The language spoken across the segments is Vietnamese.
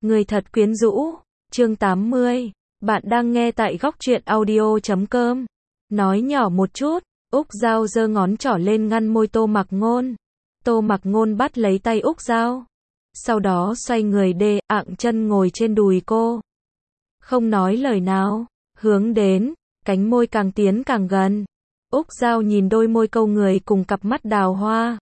Người thật quyến rũ. Chương 80. Bạn đang nghe tại góc truyện audio.com. Nói nhỏ một chút, Úc Giao giơ ngón trỏ lên ngăn môi Tô Mặc Ngôn. Tô Mặc Ngôn bắt lấy tay Úc Giao. Sau đó xoay người ạng chân ngồi trên đùi cô. Không nói lời nào, hướng đến, cánh môi càng tiến càng gần. Úc Giao nhìn đôi môi câu người cùng cặp mắt đào hoa.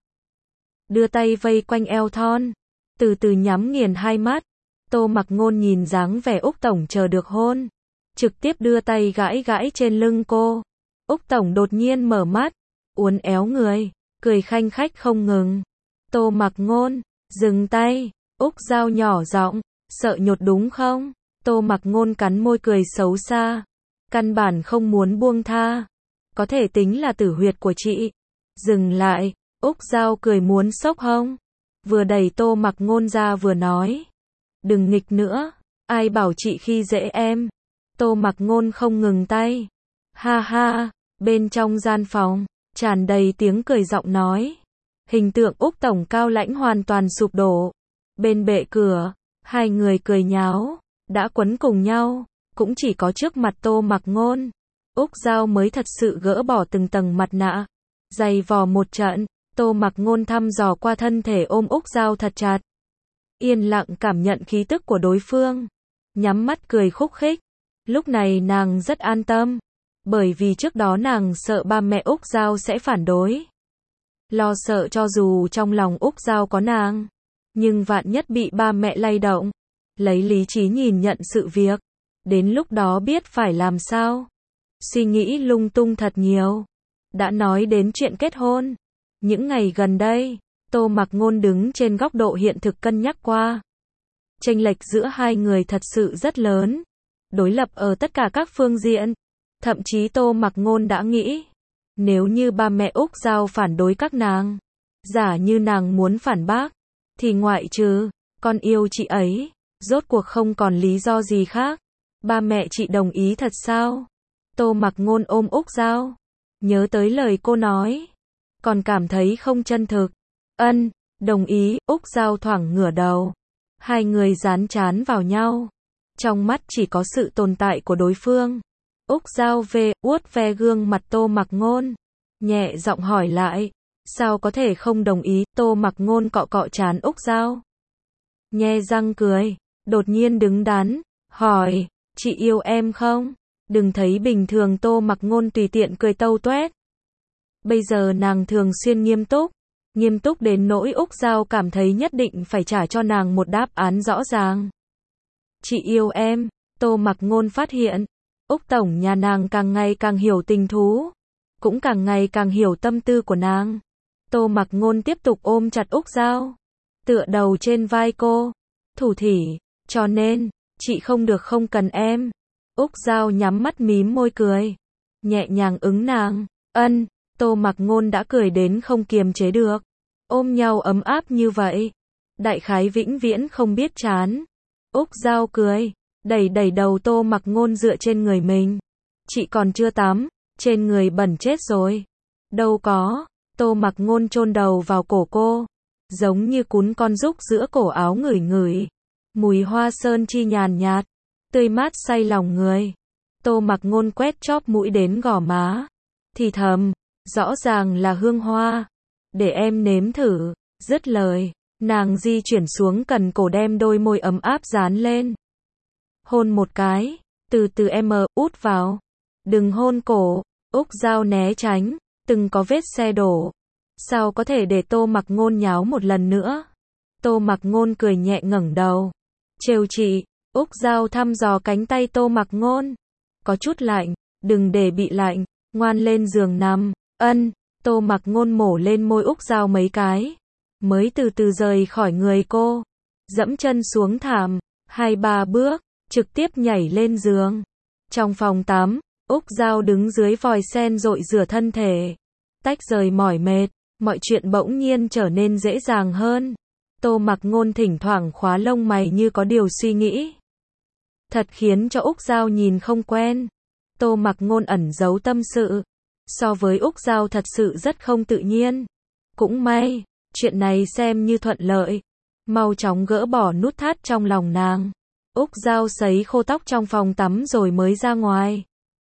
Đưa tay vây quanh eo thon, từ từ nhắm nghiền hai mắt. Tô Mặc Ngôn nhìn dáng vẻ Úc Tổng chờ được hôn, trực tiếp đưa tay gãi gãi trên lưng cô. Úc Tổng đột nhiên mở mắt, uốn éo người, cười khanh khách không ngừng. Tô Mặc Ngôn, dừng tay. Úc Giao nhỏ giọng, sợ nhột đúng không? Tô Mặc Ngôn cắn môi cười xấu xa, căn bản không muốn buông tha. Có thể tính là tử huyệt của chị. Dừng lại. Úc Giao cười muốn xốc hông, vừa đẩy Tô Mặc Ngôn ra vừa nói, đừng nghịch nữa, ai bảo chị khi dễ em. Tô Mặc Ngôn không ngừng tay. Ha ha. Bên trong gian phòng tràn đầy tiếng cười giọng nói. Hình tượng Úc Tổng cao lãnh hoàn toàn sụp đổ. Bên bệ cửa, hai người cười nháo, đã quấn cùng nhau, cũng chỉ có trước mặt Tô Mặc Ngôn, Úc Giao mới thật sự gỡ bỏ từng tầng mặt nạ, giày vò một trận. Tô Mặc Ngôn thăm dò qua thân thể ôm Úc Giao thật chặt, yên lặng cảm nhận khí tức của đối phương, nhắm mắt cười khúc khích. Lúc này nàng rất an tâm, bởi vì trước đó nàng sợ ba mẹ Úc Giao sẽ phản đối. Lo sợ cho dù trong lòng Úc Giao có nàng, nhưng vạn nhất bị ba mẹ lay động, lấy lý trí nhìn nhận sự việc, đến lúc đó biết phải làm sao. Suy nghĩ lung tung thật nhiều. Đã nói đến chuyện kết hôn, những ngày gần đây, Tô Mặc Ngôn đứng trên góc độ hiện thực cân nhắc qua. Chênh lệch giữa hai người thật sự rất lớn, đối lập ở tất cả các phương diện. Thậm chí Tô Mặc Ngôn đã nghĩ, nếu như ba mẹ Úc Giao phản đối các nàng, giả như nàng muốn phản bác, thì ngoại trừ con yêu chị ấy, rốt cuộc không còn lý do gì khác. Ba mẹ chị đồng ý thật sao? Tô Mặc Ngôn ôm Úc Giao, nhớ tới lời cô nói, còn cảm thấy không chân thực. Ân, đồng ý. Úc Giao thoảng ngửa đầu, hai người dán trán vào nhau, trong mắt chỉ có sự tồn tại của đối phương. Úc Giao vuốt ve gương mặt Tô Mặc Ngôn, nhẹ giọng hỏi lại, sao có thể không đồng ý? Tô Mặc Ngôn cọ cọ trán Úc Giao, nhe răng cười, đột nhiên đứng đắn, hỏi, chị yêu em không? Đừng thấy bình thường Tô Mặc Ngôn tùy tiện cười tâu tuét. Bây giờ nàng thường xuyên nghiêm túc đến nỗi Úc Giao cảm thấy nhất định phải trả cho nàng một đáp án rõ ràng. Chị yêu em. Tô Mặc Ngôn phát hiện, Úc Tổng nhà nàng càng ngày càng hiểu tình thú, cũng càng ngày càng hiểu tâm tư của nàng. Tô Mặc Ngôn tiếp tục ôm chặt Úc Giao, tựa đầu trên vai cô, thủ thỉ, cho nên, chị không được không cần em. Úc Giao nhắm mắt mím môi cười, nhẹ nhàng ứng nàng, ân. Tô Mặc Ngôn đã cười đến không kiềm chế được, ôm nhau ấm áp như vậy, đại khái vĩnh viễn không biết chán. Úc Giao cười, đẩy đầu Tô Mặc Ngôn dựa trên người mình. Chị còn chưa tắm, trên người bẩn chết rồi. Đâu có. Tô Mặc Ngôn chôn đầu vào cổ cô, giống như cún con rúc giữa cổ áo ngửi ngửi mùi hoa sơn chi nhàn nhạt, tươi mát say lòng người. Tô Mặc Ngôn quét chóp mũi đến gò má, thì thầm, rõ ràng là hương hoa, để em nếm thử. Dứt lời, nàng di chuyển xuống cần cổ đem đôi môi ấm áp dán lên. Hôn một cái, từ từ em út vào. Đừng hôn cổ. Úc Giao né tránh, từng có vết xe đổ. Sao có thể để Tô Mặc Ngôn nháo một lần nữa? Tô Mặc Ngôn cười nhẹ ngẩng đầu, trêu chị. Úc Giao thăm dò cánh tay Tô Mặc Ngôn, có chút lạnh, đừng để bị lạnh, ngoan lên giường nằm. Ân. Tô Mặc Ngôn mổ lên môi Úc Giao mấy cái, mới từ từ rời khỏi người cô, dẫm chân xuống thảm, 2-3 bước, trực tiếp nhảy lên giường. Trong phòng tắm, Úc Giao đứng dưới vòi sen rội rửa thân thể, tách rời mỏi mệt, mọi chuyện bỗng nhiên trở nên dễ dàng hơn. Tô Mặc Ngôn thỉnh thoảng khóa lông mày như có điều suy nghĩ, thật khiến cho Úc Giao nhìn không quen. Tô Mặc Ngôn ẩn giấu tâm sự, so với Úc Giao thật sự rất không tự nhiên. Cũng may, chuyện này xem như thuận lợi. mau chóng gỡ bỏ nút thắt trong lòng nàng. Úc Giao sấy khô tóc trong phòng tắm rồi mới ra ngoài.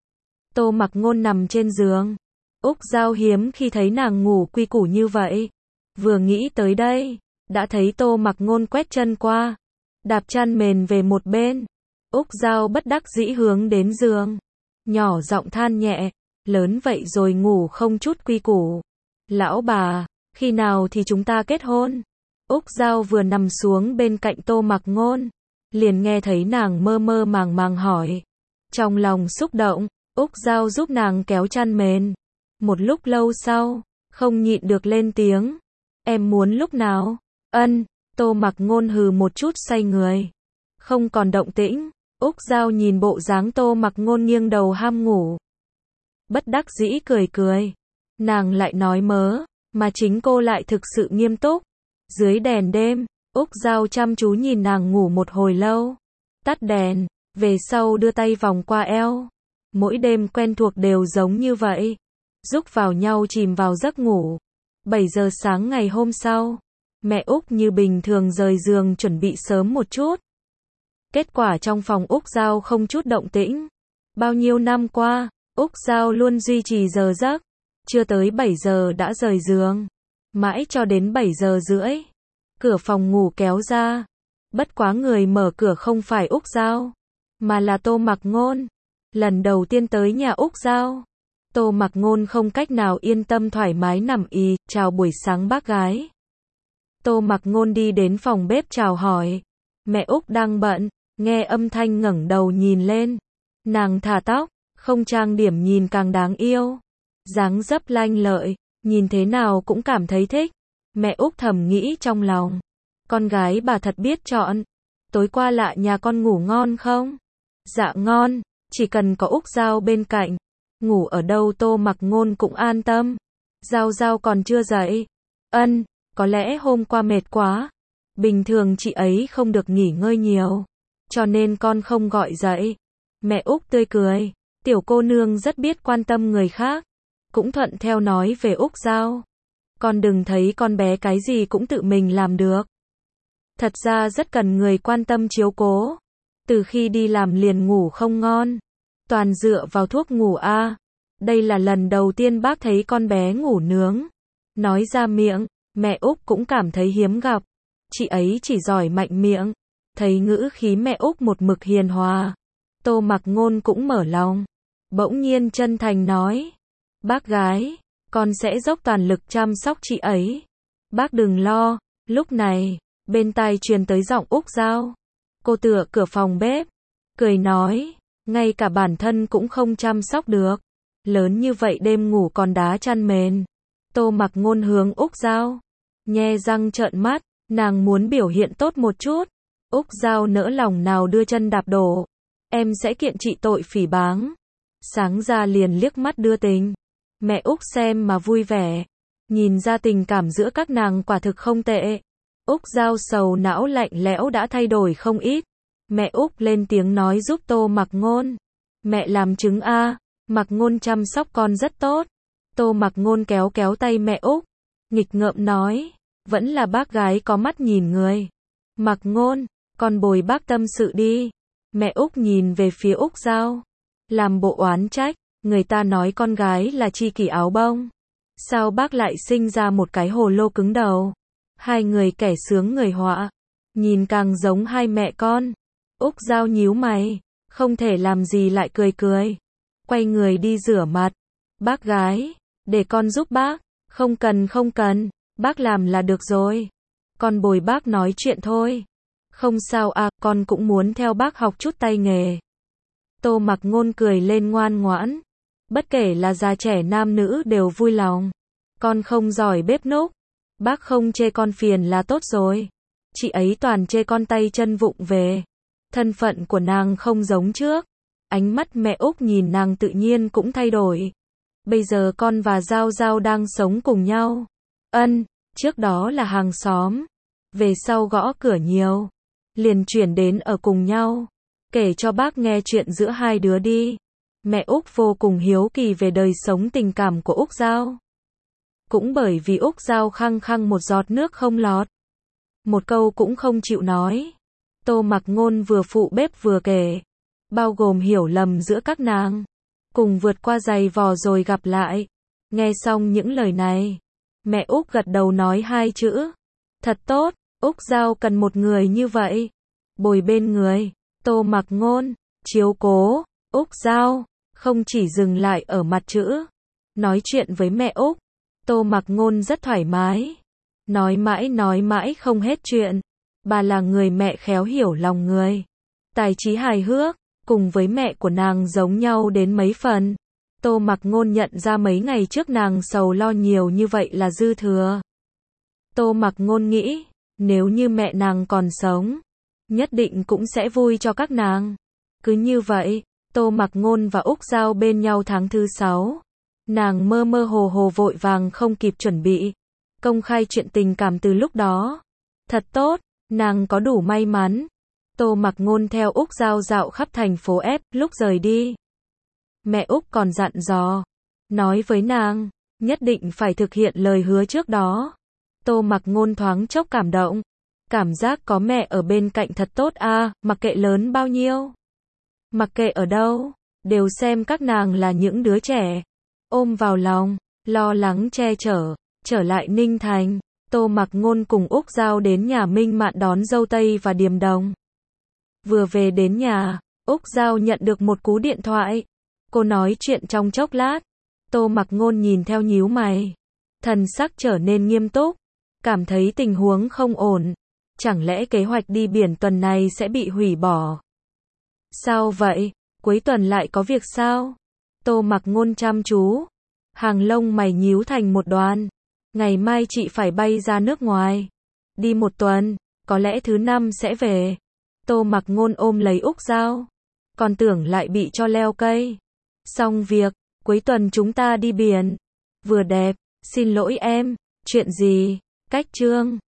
Tô Mặc Ngôn nằm trên giường. Úc Giao hiếm khi thấy nàng ngủ quy củ như vậy. Vừa nghĩ tới đây, đã thấy Tô Mặc Ngôn quét chân qua, đạp chăn mền về một bên. Úc Giao bất đắc dĩ hướng đến giường, nhỏ giọng than nhẹ, lớn vậy rồi ngủ không chút quy củ. Lão bà, khi nào thì chúng ta kết hôn? Úc Giao vừa nằm xuống bên cạnh Tô Mặc Ngôn, liền nghe thấy nàng mơ mơ màng màng hỏi. Trong lòng xúc động, Úc Giao giúp nàng kéo chăn mền. Một lúc lâu sau, không nhịn được lên tiếng. Em muốn lúc nào? Ân, Tô Mặc Ngôn hừ một chút xoay người. Không còn động tĩnh, Úc Giao nhìn bộ dáng Tô Mặc Ngôn nghiêng đầu ham ngủ. Bất đắc dĩ cười cười. Nàng lại nói mớ, mà chính cô lại thực sự nghiêm túc. Dưới đèn đêm, Úc Giao chăm chú nhìn nàng ngủ một hồi lâu. Tắt đèn, về sau đưa tay vòng qua eo. Mỗi đêm quen thuộc đều giống như vậy. Rúc vào nhau chìm vào giấc ngủ. 7 giờ sáng ngày hôm sau, mẹ Úc như bình thường rời giường chuẩn bị sớm một chút. Kết quả trong phòng Úc Giao không chút động tĩnh. Bao nhiêu năm qua, Úc Giao luôn duy trì giờ giấc. Chưa tới 7 giờ đã rời giường. Mãi cho đến 7 giờ rưỡi. Cửa phòng ngủ kéo ra. Bất quá người mở cửa không phải Úc Giao, mà là Tô Mặc Ngôn. Lần đầu tiên tới nhà Úc Giao, Tô Mặc Ngôn không cách nào yên tâm thoải mái nằm ì, chào buổi sáng bác gái. Tô Mặc Ngôn đi đến phòng bếp chào hỏi. Mẹ Úc đang bận, nghe âm thanh ngẩng đầu nhìn lên. Nàng thả tóc, không trang điểm nhìn càng đáng yêu. Dáng dấp lanh lợi, nhìn thế nào cũng cảm thấy thích. Mẹ Úc thầm nghĩ trong lòng. Con gái bà thật biết chọn. Tối qua lạ nhà con ngủ ngon không? Dạ ngon, chỉ cần có Úc Giao bên cạnh. Ngủ ở đâu Tô Mặc Ngôn cũng an tâm. Giao Giao còn chưa dậy. Ân, có lẽ hôm qua mệt quá. Bình thường chị ấy không được nghỉ ngơi nhiều, cho nên con không gọi dậy. Mẹ Úc tươi cười. Tiểu cô nương rất biết quan tâm người khác. Cũng thuận theo nói về Úc Giao. Con đừng thấy con bé cái gì cũng tự mình làm được. Thật ra rất cần người quan tâm chiếu cố. Từ khi đi làm liền ngủ không ngon. Toàn dựa vào thuốc ngủ a. Đây là lần đầu tiên bác thấy con bé ngủ nướng. Nói ra miệng, mẹ Úc cũng cảm thấy hiếm gặp. Chị ấy chỉ giỏi mạnh miệng. Thấy ngữ khí mẹ Úc một mực hiền hòa. Tô Mặc Ngôn cũng mở lòng. Bỗng nhiên chân thành nói. Bác gái, con sẽ dốc toàn lực chăm sóc chị ấy. Bác đừng lo. Lúc này, bên tai truyền tới giọng Úc Giao. Cô tựa cửa phòng bếp, cười nói. Ngay cả bản thân cũng không chăm sóc được. Lớn như vậy đêm ngủ còn đá chăn mền. Tô Mặc Ngôn hướng Úc Giao. Nhe răng trợn mắt, nàng muốn biểu hiện tốt một chút. Úc Giao nỡ lòng nào đưa chân đạp đổ. Em sẽ kiện chị tội phỉ báng. Sáng ra liền liếc mắt đưa tình. Mẹ Úc xem mà vui vẻ. Nhìn ra tình cảm giữa các nàng quả thực không tệ. Úc Giao sầu não lạnh lẽo đã thay đổi không ít. Mẹ Úc lên tiếng nói giúp Tô Mặc Ngôn. Mẹ làm chứng a, Mặc Ngôn chăm sóc con rất tốt. Tô Mặc Ngôn kéo kéo tay mẹ Úc, nghịch ngợm nói, vẫn là bác gái có mắt nhìn người. Mặc Ngôn, con bồi bác tâm sự đi. Mẹ Úc nhìn về phía Úc Giao, làm bộ oán trách, người ta nói con gái là tri kỷ áo bông. Sao bác lại sinh ra một cái hồ lô cứng đầu? Hai người kẻ sướng người họa, nhìn càng giống hai mẹ con. Úc Giao nhíu mày, không thể làm gì lại cười cười. Quay người đi rửa mặt. Bác gái, để con giúp bác. Không cần, bác làm là được rồi. Con bồi bác nói chuyện thôi. Không sao à, con cũng muốn theo bác học chút tay nghề. Tô Mặc Ngôn cười lên ngoan ngoãn. Bất kể là già trẻ nam nữ đều vui lòng. Con không giỏi bếp núc. Bác không chê con phiền là tốt rồi. Chị ấy toàn chê con tay chân vụng về. Thân phận của nàng không giống trước. Ánh mắt mẹ Úc nhìn nàng tự nhiên cũng thay đổi. Bây giờ con và Giao Giao đang sống cùng nhau. Ân, trước đó là hàng xóm. Về sau gõ cửa nhiều. Liền chuyển đến ở cùng nhau. Kể cho bác nghe chuyện giữa hai đứa đi. Mẹ Úc vô cùng hiếu kỳ về đời sống tình cảm của Úc Giao. Cũng bởi vì Úc Giao khăng khăng một giọt nước không lọt. một câu cũng không chịu nói. Tô Mặc Ngôn vừa phụ bếp vừa kể, bao gồm hiểu lầm giữa các nàng, cùng vượt qua giày vò rồi gặp lại. Nghe xong những lời này, mẹ Úc gật đầu nói hai chữ. Thật tốt, Úc Giao cần một người như vậy. Bồi bên người, Tô Mặc Ngôn, chiếu cố, Úc Giao, không chỉ dừng lại ở mặt chữ. Nói chuyện với mẹ Úc, Tô Mặc Ngôn rất thoải mái. Nói mãi không hết chuyện. Bà là người mẹ khéo hiểu lòng người. Tài trí hài hước, cùng với mẹ của nàng giống nhau đến mấy phần. Tô Mặc Ngôn nhận ra mấy ngày trước nàng sầu lo nhiều như vậy là dư thừa. Tô Mặc Ngôn nghĩ, nếu như mẹ nàng còn sống, nhất định cũng sẽ vui cho các nàng. Cứ như vậy, Tô Mặc Ngôn và Úc Giao bên nhau tháng thứ 6. Nàng mơ mơ hồ hồ vội vàng không kịp chuẩn bị. Công khai chuyện tình cảm từ lúc đó. Thật tốt, nàng có đủ may mắn. Tô Mặc Ngôn theo Úc Giao dạo khắp thành phố F, lúc rời đi. Mẹ Úc còn dặn dò, nói với nàng, nhất định phải thực hiện lời hứa trước đó. Tô Mặc Ngôn thoáng chốc cảm động. Cảm giác có mẹ ở bên cạnh thật tốt a, mặc kệ lớn bao nhiêu. Mặc kệ ở đâu, đều xem các nàng là những đứa trẻ. Ôm vào lòng, lo lắng che chở, trở lại Ninh Thành. Tô Mặc Ngôn cùng Úc Giao đến nhà Minh Mạn đón dâu tây và Điềm Đồng. Vừa về đến nhà, Úc Giao nhận được một cú điện thoại. Cô nói chuyện trong chốc lát. Tô Mặc Ngôn nhìn theo nhíu mày. Thần sắc trở nên nghiêm túc. Cảm thấy tình huống không ổn. Chẳng lẽ kế hoạch đi biển tuần này sẽ bị hủy bỏ? Sao vậy? Cuối tuần lại có việc sao? Tô Mặc Ngôn chăm chú. Hàng lông mày nhíu thành một đoàn. Ngày mai chị phải bay ra nước ngoài. Đi một tuần, có lẽ thứ 5 sẽ về. Tô Mặc Ngôn ôm lấy Úc Giao. Còn tưởng lại bị cho leo cây. Xong việc, cuối tuần chúng ta đi biển. Vừa đẹp, xin lỗi em. Chuyện gì? Cách chương.